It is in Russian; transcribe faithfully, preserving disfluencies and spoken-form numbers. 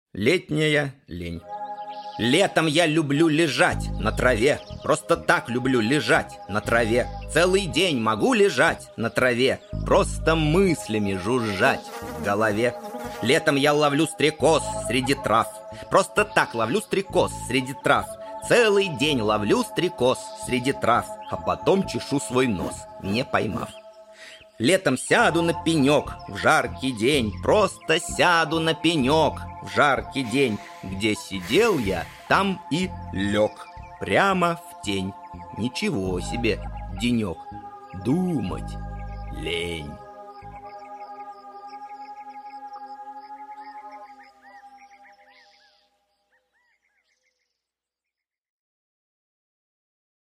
Летняя лень. Летом я люблю лежать на траве. Просто так люблю лежать на траве. Целый день могу лежать на траве, просто мыслями жужжать в голове. Летом я ловлю стрекоз среди трав. Просто так ловлю стрекоз среди трав. Целый день ловлю стрекоз среди трав, а потом чешу свой нос, не поймав. Летом сяду на пенек в жаркий день. Просто сяду на пенек в жаркий день. Где сидел я, там и лег, прямо в тень. Ничего себе денек, думать лень.